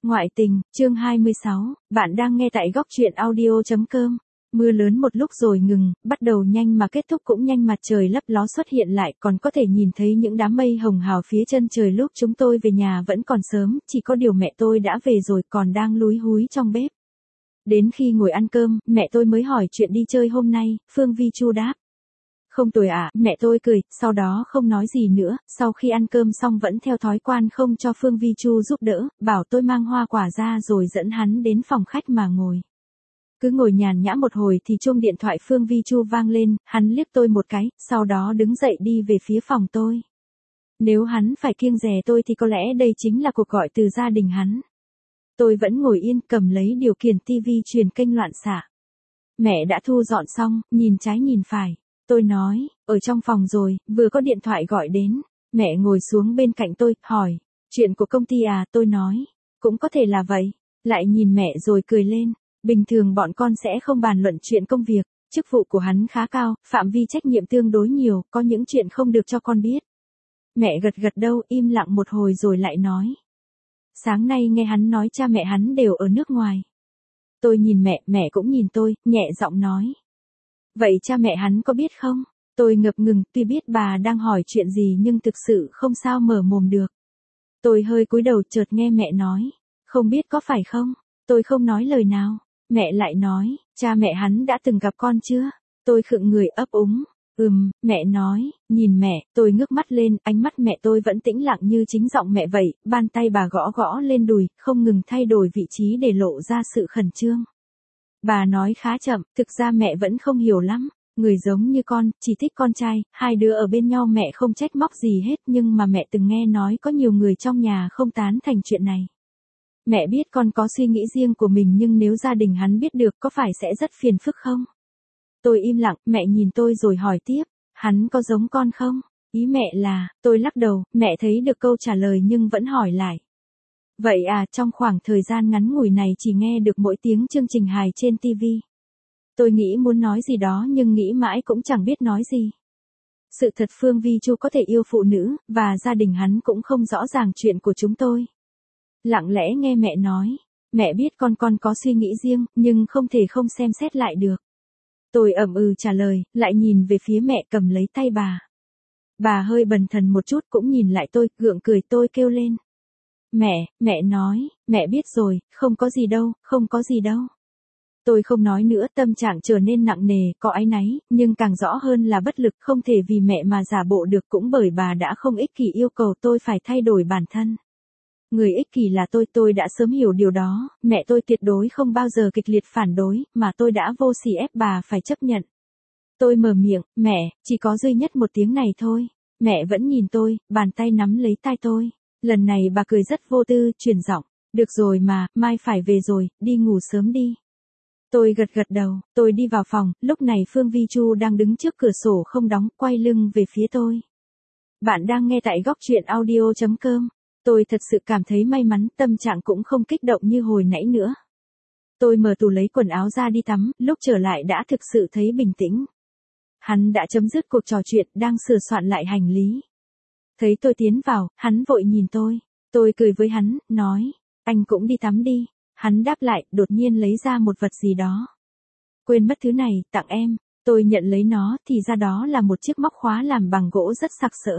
Ngoại tình, chương 26, bạn đang nghe tại góc truyện audio.com. Mưa lớn một lúc rồi ngừng, bắt đầu nhanh mà kết thúc cũng nhanh, mặt trời lấp ló xuất hiện lại, còn có thể nhìn thấy những đám mây hồng hào phía chân trời. Lúc chúng tôi về nhà vẫn còn sớm, chỉ có điều mẹ tôi đã về rồi, còn đang lúi húi trong bếp. Đến khi ngồi ăn cơm, mẹ tôi mới hỏi chuyện đi chơi hôm nay. Phương Vi Chu đáp: không tồi ạ, mẹ tôi cười, sau đó không nói gì nữa. Sau khi ăn cơm xong vẫn theo thói quen không cho Phương Vi Chu giúp đỡ, bảo tôi mang hoa quả ra rồi dẫn hắn đến phòng khách mà ngồi. Cứ ngồi nhàn nhã một hồi thì chuông điện thoại Phương Vi Chu vang lên, hắn liếc tôi một cái, sau đó đứng dậy đi về phía phòng tôi. Nếu hắn phải kiêng dè tôi thì có lẽ đây chính là cuộc gọi từ gia đình hắn. Tôi vẫn ngồi yên cầm lấy điều khiển tivi truyền kênh loạn xạ. Mẹ đã thu dọn xong, nhìn trái nhìn phải. Tôi nói, ở trong phòng rồi, vừa có điện thoại gọi đến. Mẹ ngồi xuống bên cạnh tôi, hỏi, chuyện của công ty à? Tôi nói, cũng có thể là vậy. Lại nhìn mẹ rồi cười lên. Bình thường bọn con sẽ không bàn luận chuyện công việc, chức vụ của hắn khá cao, phạm vi trách nhiệm tương đối nhiều, có những chuyện không được cho con biết. Mẹ gật gật đầu, im lặng một hồi rồi lại nói. Sáng nay nghe hắn nói cha mẹ hắn đều ở nước ngoài. Tôi nhìn mẹ, mẹ cũng nhìn tôi, nhẹ giọng nói. Vậy cha mẹ hắn có biết không? Tôi ngập ngừng, tuy biết bà đang hỏi chuyện gì nhưng thực sự không sao mở mồm được. Tôi hơi cúi đầu, chợt nghe mẹ nói. Không biết có phải không? Tôi không nói lời nào. Mẹ lại nói, cha mẹ hắn đã từng gặp con chưa? Tôi khựng người ấp úng. Mẹ nói, nhìn mẹ, tôi ngước mắt lên, ánh mắt mẹ tôi vẫn tĩnh lặng như chính giọng mẹ vậy, bàn tay bà gõ gõ lên đùi, không ngừng thay đổi vị trí để lộ ra sự khẩn trương. Bà nói khá chậm, thực ra mẹ vẫn không hiểu lắm, người giống như con, chỉ thích con trai, hai đứa ở bên nhau mẹ không trách móc gì hết, nhưng mà mẹ từng nghe nói có nhiều người trong nhà không tán thành chuyện này. Mẹ biết con có suy nghĩ riêng của mình nhưng nếu gia đình hắn biết được có phải sẽ rất phiền phức không? Tôi im lặng, mẹ nhìn tôi rồi hỏi tiếp, hắn có giống con không? Ý mẹ là, tôi lắc đầu, mẹ thấy được câu trả lời nhưng vẫn hỏi lại. Vậy à, trong khoảng thời gian ngắn ngủi này chỉ nghe được mỗi tiếng chương trình hài trên TV. Tôi nghĩ muốn nói gì đó nhưng nghĩ mãi cũng chẳng biết nói gì. Sự thật Phương Vi Chu có thể yêu phụ nữ, và gia đình hắn cũng không rõ ràng chuyện của chúng tôi. Lặng lẽ nghe mẹ nói, mẹ biết con có suy nghĩ riêng, nhưng không thể không xem xét lại được. Tôi trả lời, lại nhìn về phía mẹ cầm lấy tay bà. Bà hơi bần thần một chút cũng nhìn lại tôi, gượng cười. Tôi kêu lên. Mẹ nói, mẹ biết rồi, không có gì đâu, không có gì đâu. Tôi không nói nữa, tâm trạng trở nên nặng nề, có áy náy, nhưng càng rõ hơn là bất lực, không thể vì mẹ mà giả bộ được, cũng bởi bà đã không ích kỷ yêu cầu tôi phải thay đổi bản thân. Người ích kỷ là tôi đã sớm hiểu điều đó, mẹ tôi tuyệt đối không bao giờ kịch liệt phản đối, mà tôi đã vô sỉ ép bà phải chấp nhận. Tôi mở miệng, mẹ, chỉ có duy nhất một tiếng này thôi. Mẹ vẫn nhìn tôi, bàn tay nắm lấy tai tôi. Lần này bà cười rất vô tư, truyền giọng, được rồi mà, mai phải về rồi, đi ngủ sớm đi. Tôi gật gật đầu, tôi đi vào phòng, lúc này Phương Vi Chu đang đứng trước cửa sổ không đóng, quay lưng về phía tôi. Bạn đang nghe tại góc truyện audio.com. Tôi thật sự cảm thấy may mắn, tâm trạng cũng không kích động như hồi nãy nữa. Tôi mở tủ lấy quần áo ra đi tắm, lúc trở lại đã thực sự thấy bình tĩnh. Hắn đã chấm dứt cuộc trò chuyện, đang sửa soạn lại hành lý. Thấy tôi tiến vào, hắn vội nhìn tôi. Tôi cười với hắn, nói, anh cũng đi tắm đi. Hắn đáp lại, đột nhiên lấy ra một vật gì đó. Quên mất thứ này, tặng em. Tôi nhận lấy nó, thì ra đó là một chiếc móc khóa làm bằng gỗ rất sặc sỡ.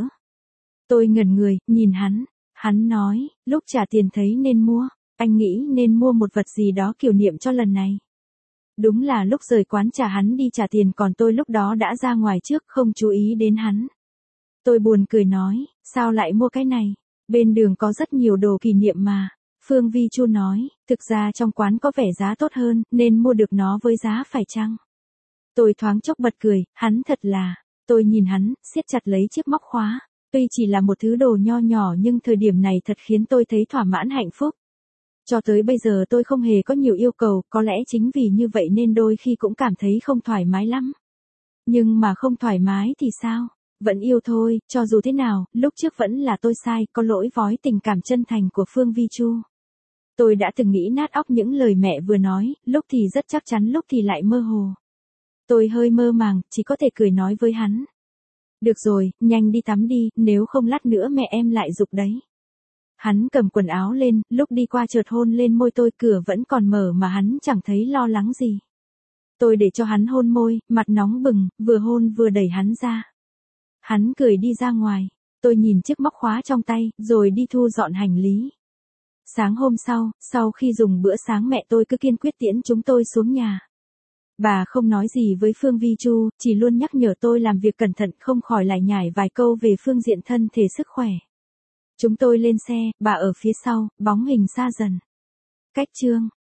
Tôi ngẩn người, nhìn hắn. Hắn nói, lúc trả tiền thấy nên mua, anh nghĩ nên mua một vật gì đó kỷ niệm cho lần này. Đúng là lúc rời quán trà hắn đi trả tiền, còn tôi lúc đó đã ra ngoài trước không chú ý đến hắn. Tôi buồn cười nói, sao lại mua cái này? Bên đường có rất nhiều đồ kỷ niệm mà. Phương Vi Chu nói, thực ra trong quán có vẻ giá tốt hơn, nên mua được nó với giá phải chăng. Tôi thoáng chốc bật cười, hắn thật là. Tôi nhìn hắn, siết chặt lấy chiếc móc khóa. Tuy chỉ là một thứ đồ nho nhỏ nhưng thời điểm này thật khiến tôi thấy thỏa mãn hạnh phúc. Cho tới bây giờ tôi không hề có nhiều yêu cầu, có lẽ chính vì như vậy nên đôi khi cũng cảm thấy không thoải mái lắm. Nhưng mà không thoải mái thì sao? Vẫn yêu thôi, cho dù thế nào, lúc trước vẫn là tôi sai, có lỗi với tình cảm chân thành của Phương Vi Chu. Tôi đã từng nghĩ nát óc những lời mẹ vừa nói, lúc thì rất chắc chắn lúc thì lại mơ hồ. Tôi hơi mơ màng, chỉ có thể cười nói với hắn. Được rồi, nhanh đi tắm đi, nếu không lát nữa mẹ em lại giục đấy. Hắn cầm quần áo lên, lúc đi qua chợt hôn lên môi tôi, cửa vẫn còn mở mà hắn chẳng thấy lo lắng gì. Tôi để cho hắn hôn môi, mặt nóng bừng, vừa hôn vừa đẩy hắn ra. Hắn cười đi ra ngoài. Tôi nhìn chiếc móc khóa trong tay, rồi đi thu dọn hành lý. Sáng hôm sau khi dùng bữa sáng mẹ tôi cứ kiên quyết tiễn chúng tôi xuống nhà. Bà không nói gì với Phương Vi Chu, chỉ luôn nhắc nhở tôi làm việc cẩn thận, không khỏi lải nhải vài câu về phương diện thân thể sức khỏe. Chúng tôi lên xe, bà ở phía sau, bóng hình xa dần. Cách chương